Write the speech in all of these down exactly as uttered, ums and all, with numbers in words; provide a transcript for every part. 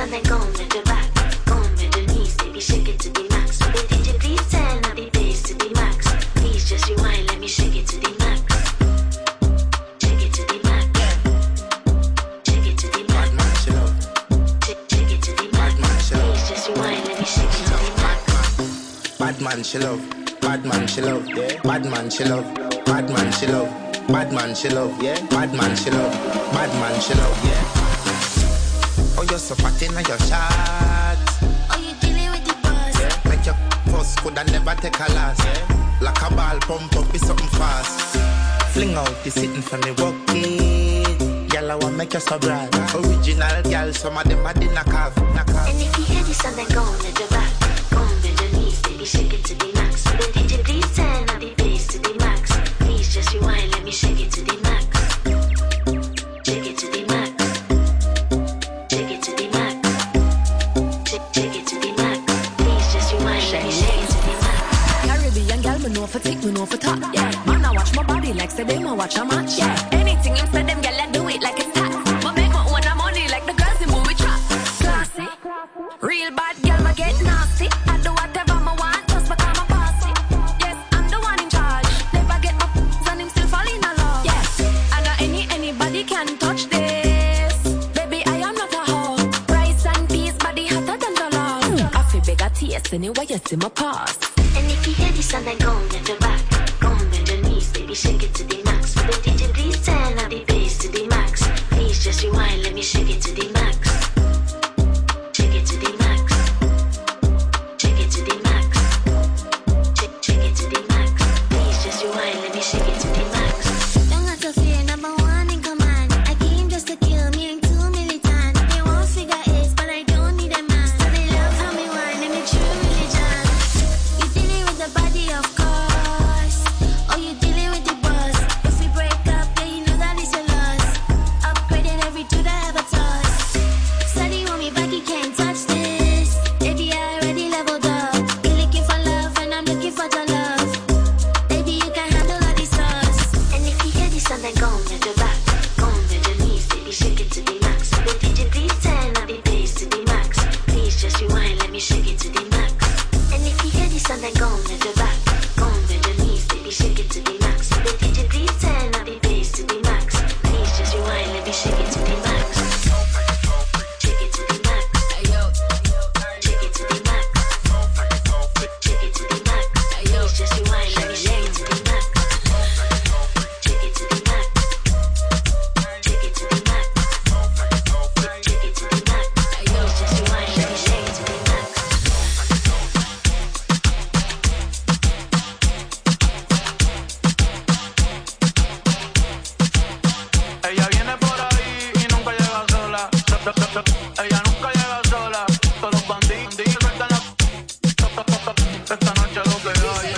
and then go on with your back. Go on with your knees, baby, shake it to the max. But did you please turn up the bass to the max? Please just rewind, let me shake it to the max. Shake it to the max. Shake it to the max. Bad man, she love. Shake it to the max. Please just rewind, let me shake it to the max. Bad man, she love. Bad man, she love. Yeah. Bad man, she love. Bad man, she love. Bad man, she love. Yeah. Bad man, she love. Bad man, she love. Yeah. Oh, you're so fat in your shot. Oh, you dealing with the boss. Yeah. Make your post could I never take a loss. Yeah. Like a ball pump up, be something fast. Fling out the sitting for me, walk it. Girl, I want make you so broad. Original girl, some of them are the knock off. Knock off. And if you hear this and then go on with your back. Go on with your knees, baby, shake it to the max. But did you please turn up the bass to the max? Please just rewind, let me shake it to the max. Shake it to the max. Shake it to the max. Shake, shake it to the max. Please just rewind, let me shake it to the max. Caribbean girl, me know for tick, me know for top. Yeah, man, I watch my body like say them, I watch a match. Yeah, anything him say them, girl, I do it like it's hot. But make my own money like the girls in movie trap. Classy, real bad girl, me get nasty. I do whatever I want, just become a bossy. Yes, I'm the one in charge. Never get my f***s and him still fall in love. Yes, and not any anybody can touch this. Baby, I am not a hoe. Rice and peas, body hotter than the love. I feel bigger taste anyway, you see my pass. And if you hear this and then go on with your back. Go on with your knees, baby, shake it to the max. But did you please turn up the bass to the max? Please just rewind, let me shake it to the max. Shake it to the max. Shake it to the max. Shake, shake it to the max. Please just rewind, let me shake it to the max. Don't have to fear, number one in command. I came just to kill me, ain't too militant. They won't figure eight, but I don't need a man. So they love how me whine and me true religion. You dealing with the body, of course. Oh, you dealing with the boss. If we break up, yeah, you know that it's a loss. Upgrading every dude I ever toss. Study on me back, you can't touch this. Baby, I already leveled up. You're looking for love, and I'm looking for the love. Baby, you can handle all these stars. And if you hear this and then go on with your back. Go on with your knees, baby, shake it to the max. But did you please turn up the bass to the max? Please just rewind, let me shake it to the max. And if you hear this and then go on with your back. Go on with your knees, baby, shake it to the max. But did you please turn up the bass to the max? Please just rewind, let me shake it to the max. Shake it to the max. Shake it to the max. Shake it to the max. Please just rewind, let me shake it to the max. Shake it to the max. Shake it to the max. Shake it to the max. Please just rewind, let me shake it to the max. Ella viene por ahí y nunca llega sola. Ella nunca llega sola. Todos los bandidos sueltan la. Esta noche lo que hay.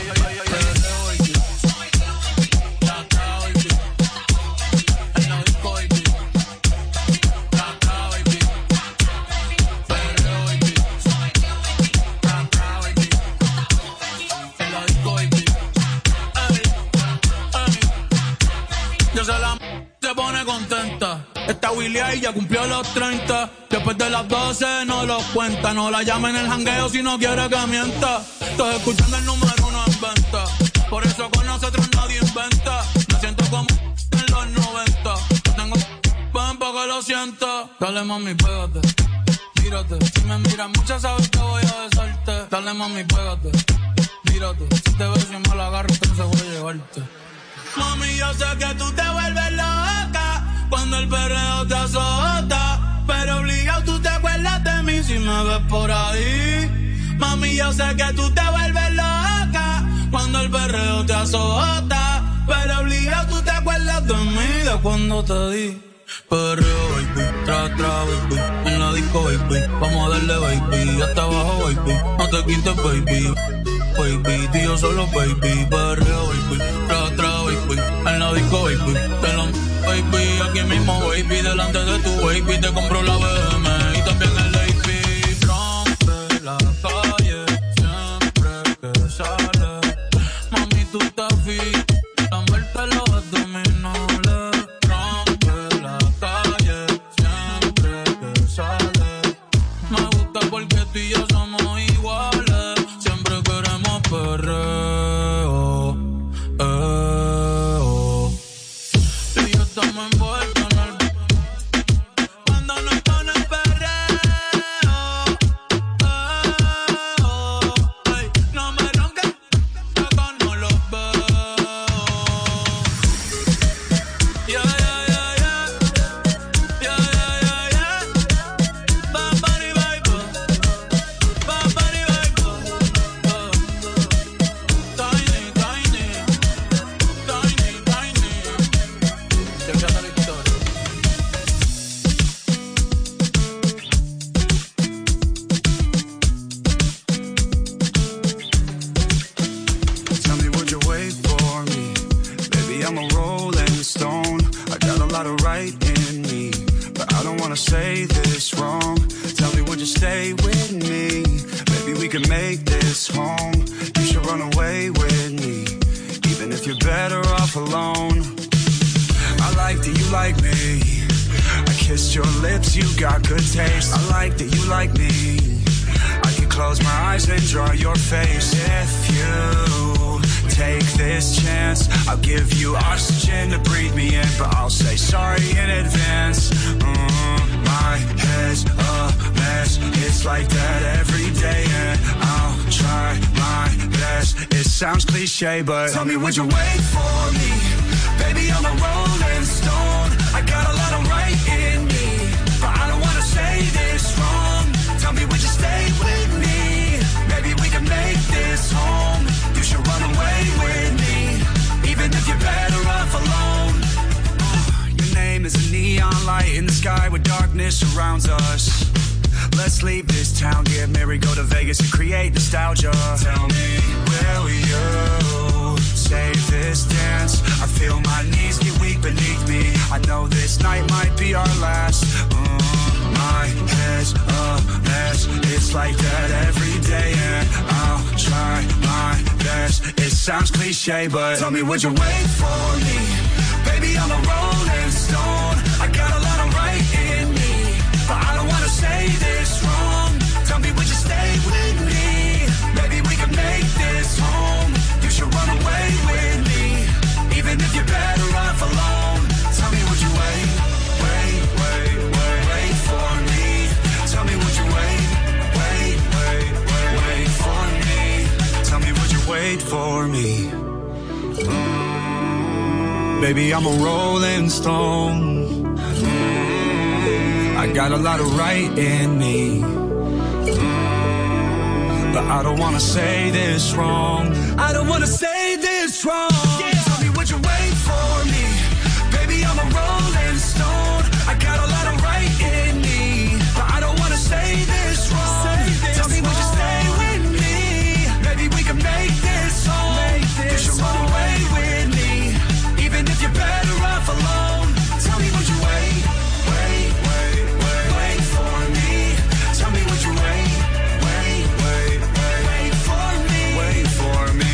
Yo se la se pone contenta. Esta Willy ahí ya cumplió los treinta. Después de las doce no los cuenta. No la llama en el jangueo si no quiere que mienta. Estoy escuchando el número uno en venta. Por eso con nosotros nadie inventa. Me siento como en los noventa. Tengo pan para que lo sienta. Dale mami, pégate, mírate. Si me miras mucho sabes que voy a besarte. Dale mami, pégate, mírate. Si te beso y me la agarro entonces voy a llevarte. Mami, yo sé que tú te vuelves loca cuando el perreo te azota, pero obligado tú te acuerdas de mí si me ves por ahí. Mami, yo sé que tú te vuelves loca cuando el perreo te azota, pero obligado tú te acuerdas de mí de cuando te di. Perreo, baby, tra, tra, baby, en la disco, baby, vamos a darle, baby, hasta abajo, baby, no te quites, baby. Baby, tío solo baby, perreo, baby, tra, tra, baby, en la disco, baby, te lo baby, aquí mismo, baby, delante de tu baby, te compro la B M y también el A P, rompe la calle, siempre que sale, mami, tú estás fit, la muerte los abdominales, rompe la calle, siempre que sale, tú y yo somos iguales. Siempre queremos perreo. Eh, oh. Tú y yo estamos envueltos en el... Cuando nos ponen perreo. Eh, oh. Ay, no me ronques, acá no los veo. Yeah, yeah, yeah, yeah. Yeah, yeah, yeah, yeah. Bad Bunny vibe. Bad Bunny vibe. Uh. Tiny, tiny. Tiny, tiny. Check out la historia. Tell me, would you wait for me? Baby, I'm a rolling stone. I got a lot of right in me, but I don't wanna say this wrong. Tell me, would you stay with me? Maybe we can make this home. You should run away with me, even if you're better off alone. I like that you like me. I kissed your lips, you got good taste. I like that you like me. I can close my eyes and draw your face. If you take this chance, I'll give you oxygen to breathe me in, but I'll say sorry in advance. Mm, my head's a mess. It's like that every day, and I'll try my best. It sounds cliche, but tell me, would you wait for me? Baby, I'm a rolling stone. I got a lot of right in me, but I don't wanna say this wrong. Tell me, would you stay with me? Maybe we can make this home. You should run away with me, even if you're better off alone. Your name is a neon light in the sky where darkness surrounds us. Let's leave this town, get married, go to Vegas and create nostalgia. Tell me, will you save this dance? I feel my knees get weak beneath me. I know this night might be our last. Mm, my head's a mess. It's like that every day, and I'll try my best. It sounds cliche, but tell me, would you wait for me? Baby, I'm a rolling stone. I got a lot of right in me, but I don't wanna say this wrong. Tell me, would you stay with me? Maybe we can make this home. You should run away with me, even if you're better off alone. Tell me, would you wait, wait, wait, wait, wait for me? Tell me, would you wait, wait, wait, wait, wait for me? Tell me, would you wait for me? Mm, baby, I'm a rolling stone. Mm, I got a lot of right in me, mm, but I don't wanna say this wrong. I don't wanna say this wrong. Yeah. Tell me, would you wait for me? Baby, I'm a rolling stone. I got a lot of right in me, but I don't wanna say this wrong. Say this Tell me, wrong. Would you stay with me? Maybe we can make this home. Make this you should run away with me, even if you're better off alone. Tell me, would you wait, wait, wait, wait, wait for me? Tell me, would you wait, wait, wait, wait, wait for me? Wait for me.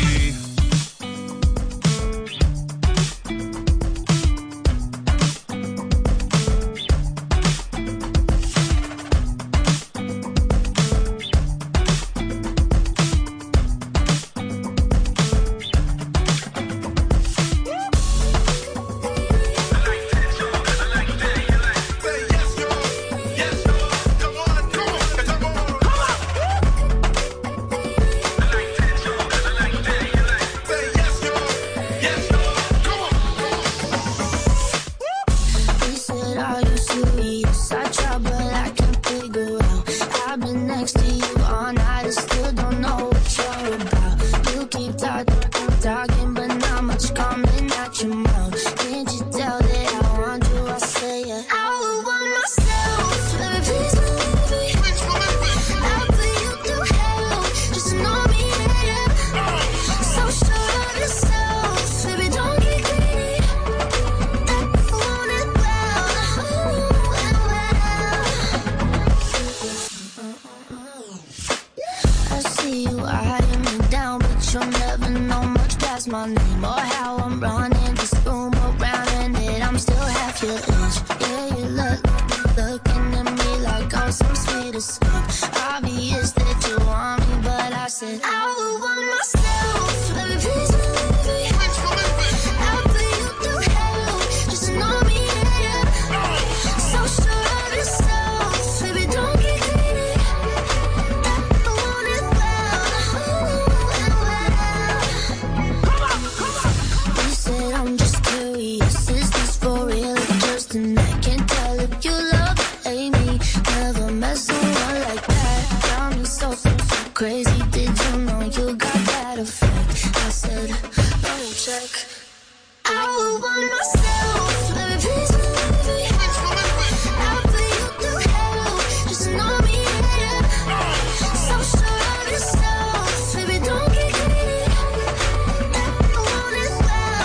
He said, are you serious? I try, but I can't figure out. I've been next to you all night and still don't know what you're about. You keep talking, talking, but not much coming out your mouth. Can't you tell that I want you? I say it. I would want myself. Baby, please believe me. I'll put you through hell. Just know me, yeah. So sure of yourself. Baby, don't get greedy. I want it well. Ooh, well. I see you eyeing me down, but you'll never know much past my name or how I'm running this room around, and that I'm still half your age. Yeah, you look, looking at me like I'm some sweetest stuff. Obvious. said I would want myself. Baby, please believe me. I'll put you through hell. Just know me, yeah. So sure of yourself. Baby, don't get greedy. I want it well. You said I'm just curious. Is this for real? Just and I can't tell if you love or hate me. Never met someone like that. Got me so, so, so crazy. Did you know you got that effect? I said, let me check. I would want myself. Baby, please believe me. I'll put you through hell. Just know me, yeah. So sure of yourself. Baby, don't get greedy. I want it well.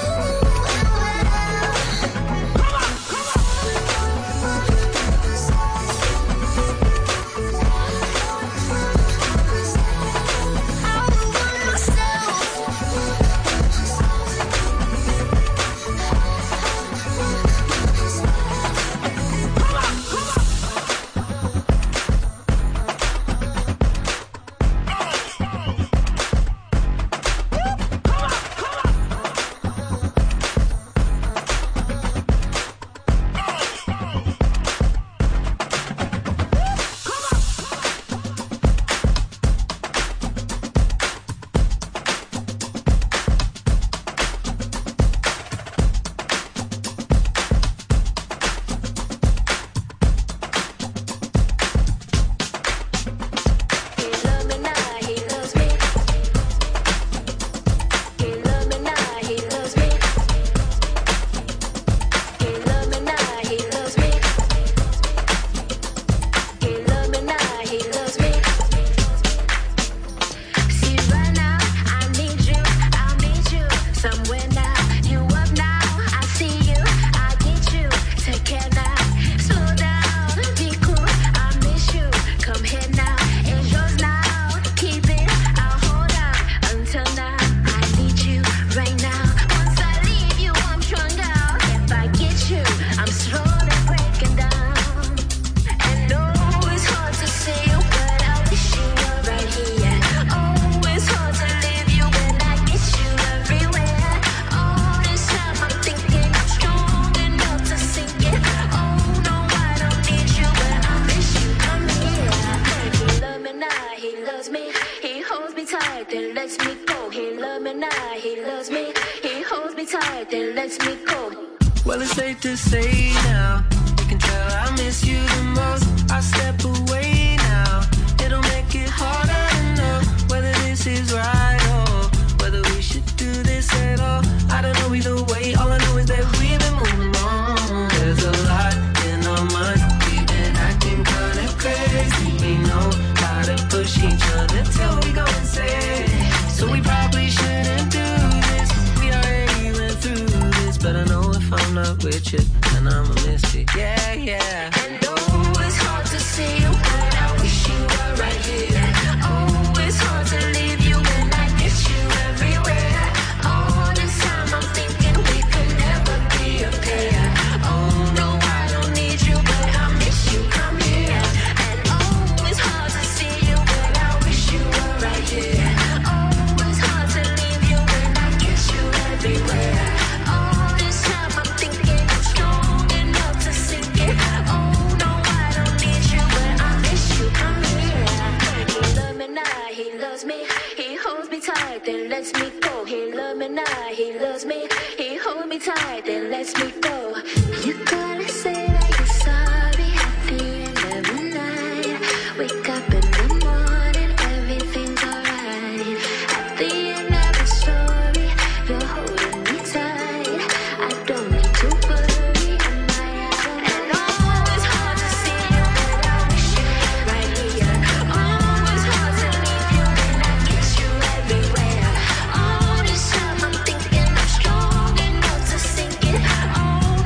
Well, it's safe to say now, you can tell I miss you the most. I step away now, it'll make it harder to know whether this is right or whether we should do this at all. I don't know either way, all I know is that we've been moving on. There's a lot in our minds, we've been acting kinda crazy. We know how to push each other till we go insane. So we probably shouldn't do this, we already went through this. But I know if I'm not with you, then I'ma miss you, yeah, yeah. And oh, it's hard to see you when I wish you were right here. Oh, it's hard to leave you when I miss you everywhere. All this time I'm thinking we could never be a pair. Oh no, I don't need you, but I miss you, come here. And oh, it's hard to see you when I wish you were right here. Oh, it's hard to leave you when I miss you everywhere. All this time I'm thinking I'm strong enough to sink it. Oh no, I don't need you, but I miss you, come here. He loves me now, he loves me. He holds me tight, then lets me go. He loves me now, he loves me. He holds me tight, then lets me go. You gotta say that you're sorry at the end of the night. Wake up in the morning, everything's alright. At the end of the story, you're holding me tight. I don't need to worry, am I out? And oh, it's hard to see you when I wish you were right here. Oh, it's hard to leave you when I miss you everywhere. All this time I'm thinking I'm strong enough to sink it. Oh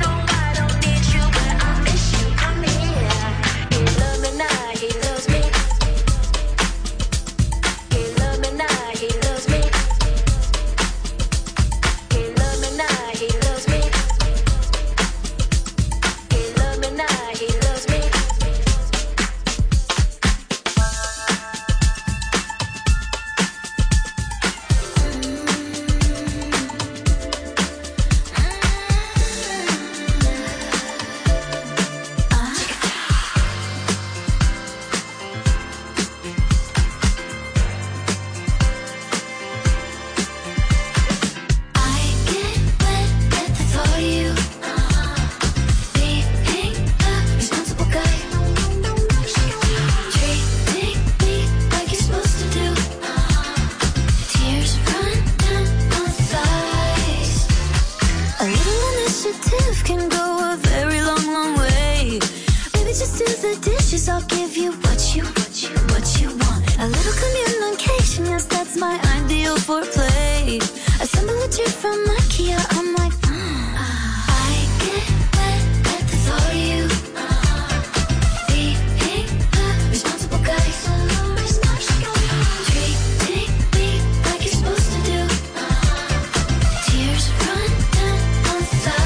give you what you, what you, what you want. A little communication, yes, that's my ideal foreplay. Assemble a chair from IKEA, I'm like, mm. I get wet at the thought of you. Being the responsible guy, treating me like you're supposed to do. Tears run down on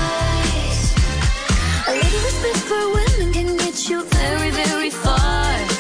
thighs. A little respect for women can get you very, very far.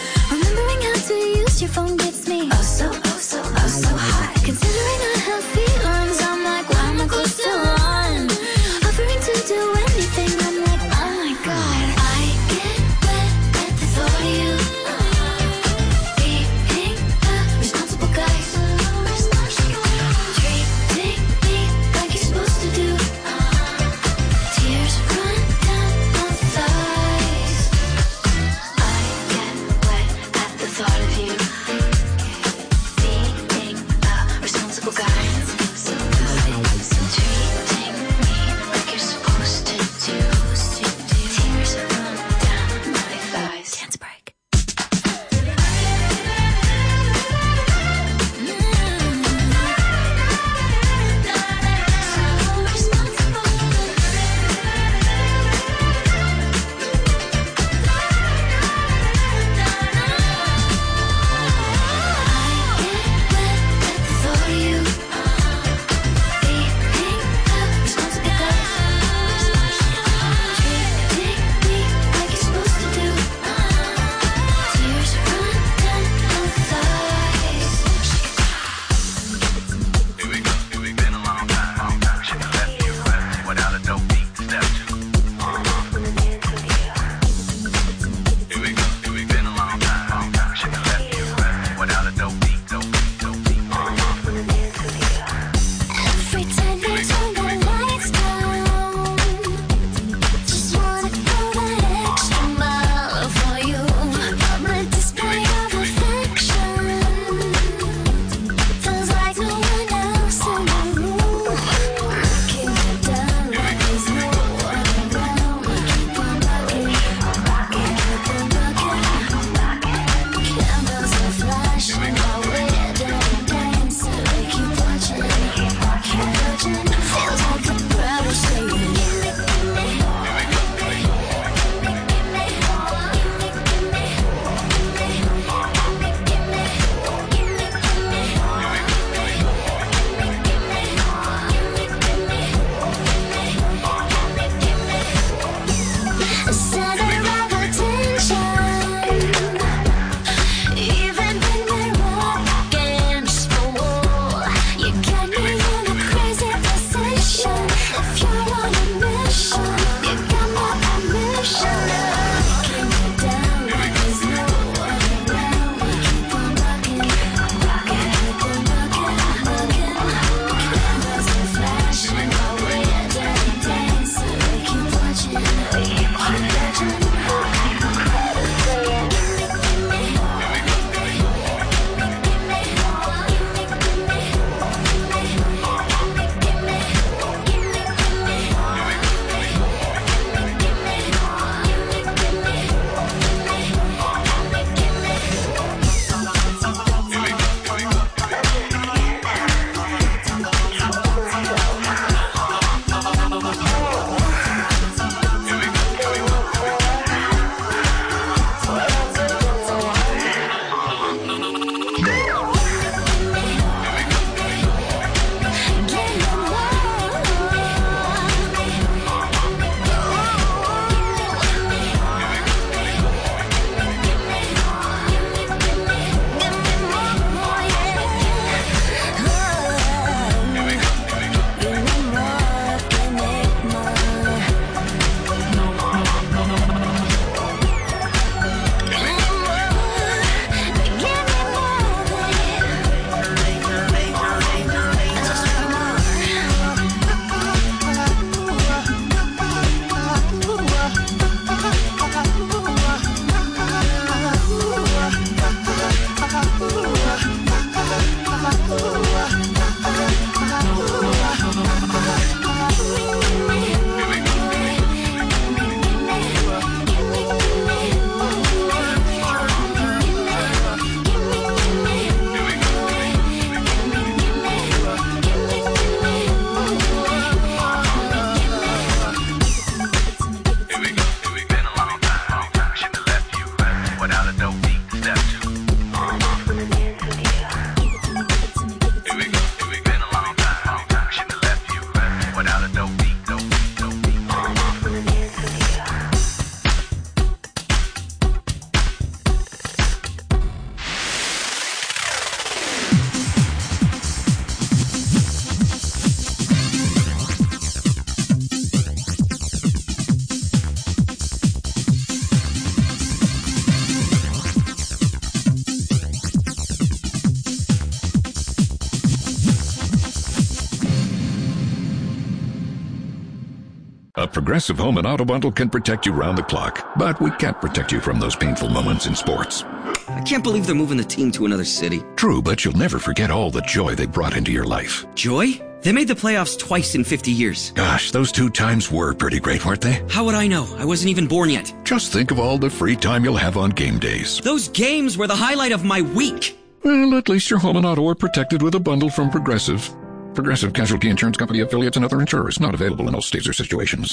A Progressive Home and Auto Bundle can protect you round the clock, but we can't protect you from those painful moments in sports. I can't believe they're moving the team to another city. True, but you'll never forget all the joy they brought into your life. Joy? They made the playoffs twice in fifty years. Gosh, those two times were pretty great, weren't they? How would I know? I wasn't even born yet. Just think of all the free time you'll have on game days. Those games were the highlight of my week. Well, at least your home and auto are protected with a bundle from Progressive. Progressive Casualty Insurance Company affiliates and other insurers. Not available in all states or situations.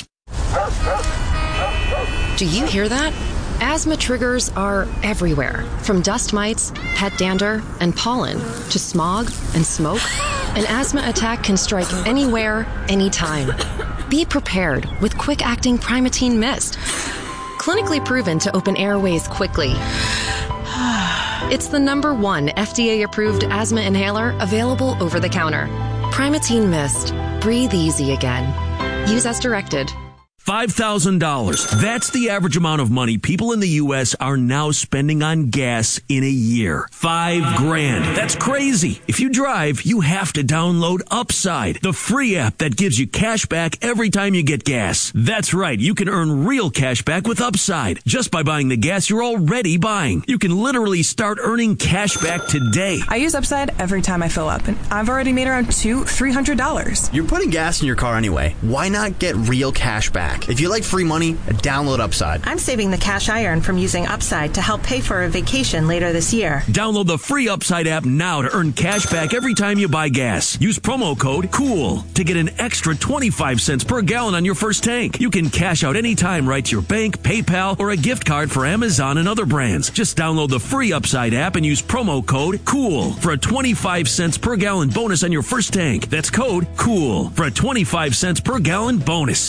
Do you hear that? Asthma triggers are everywhere, from dust mites, pet dander, and pollen, to smog and smoke. An asthma attack can strike anywhere, anytime. Be prepared with quick-acting Primatene Mist. Clinically proven to open airways quickly. It's the number one F D A-approved asthma inhaler available over the counter. Primatene Mist. Breathe easy again. Use as directed. five thousand dollars. That's the average amount of money people in the U S are now spending on gas in a year. Five grand. That's crazy. If you drive, you have to download Upside, the free app that gives you cash back every time you get gas. That's right. You can earn real cash back with Upside just by buying the gas you're already buying. You can literally start earning cash back today. I use Upside every time I fill up, and I've already made around two, three hundred dollars. You're putting gas in your car anyway. Why not get real cash back? If you like free money, download Upside. I'm saving the cash I earn from using Upside to help pay for a vacation later this year. Download the free Upside app now to earn cash back every time you buy gas. Use promo code COOL to get an extra twenty-five cents per gallon on your first tank. You can cash out anytime right to your bank, PayPal, or a gift card for Amazon and other brands. Just download the free Upside app and use promo code COOL for a twenty-five cents per gallon bonus on your first tank. That's code COOL for a twenty-five cents per gallon bonus.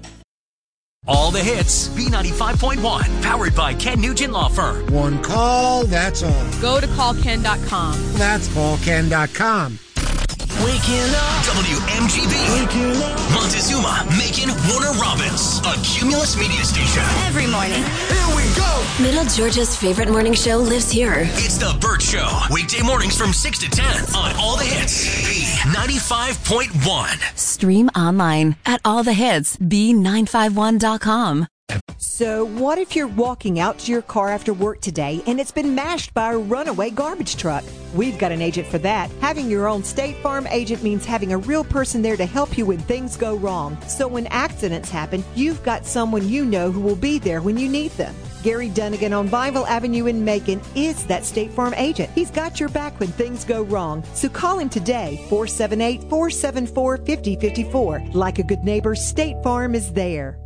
All the hits, B ninety-five point one, powered by Ken Nugent Law Firm. One call, that's all. Go to call ken dot com. That's call ken dot com. Waking up. W M G B. Waking up. Montezuma, Macon, Warner Robins. A Cumulus media station. Every morning. Here we go. Middle Georgia's favorite morning show lives here. It's The Burt Show. Weekday mornings from six to ten on All the Hits. B ninety-five point one. Stream online at all the hits b nine five one dot com. So what if you're walking out to your car after work today and it's been mashed by a runaway garbage truck? We've got an agent for that. Having your own State Farm agent means having a real person there to help you when things go wrong. So when accidents happen, you've got someone you know who will be there when you need them. Gary Dunnigan on Bible Avenue in Macon is that State Farm agent. He's got your back when things go wrong. So call him today, four seven eight, four seven four, five zero five four. Like a good neighbor, State Farm is there.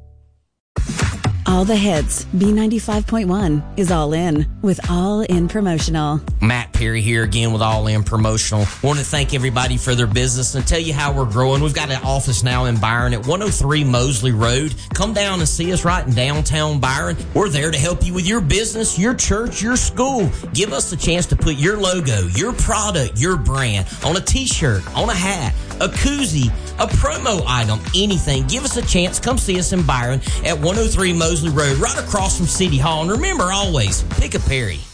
All the hits. B ninety-five point one is all in with All In Promotional. Matt Perry here again with All In Promotional. Want to thank everybody for their business and tell you how we're growing. We've got an office now in Byron at one oh three Mosley Road. Come down and see us right in downtown Byron. We're there to help you with your business, your church, your school. Give us a chance to put your logo, your product, your brand on a t-shirt, on a hat, a koozie, a promo item, anything. Give us a chance. Come see us in Byron at one oh three Mosley Road, right across from City Hall. And remember always, pick a Perry.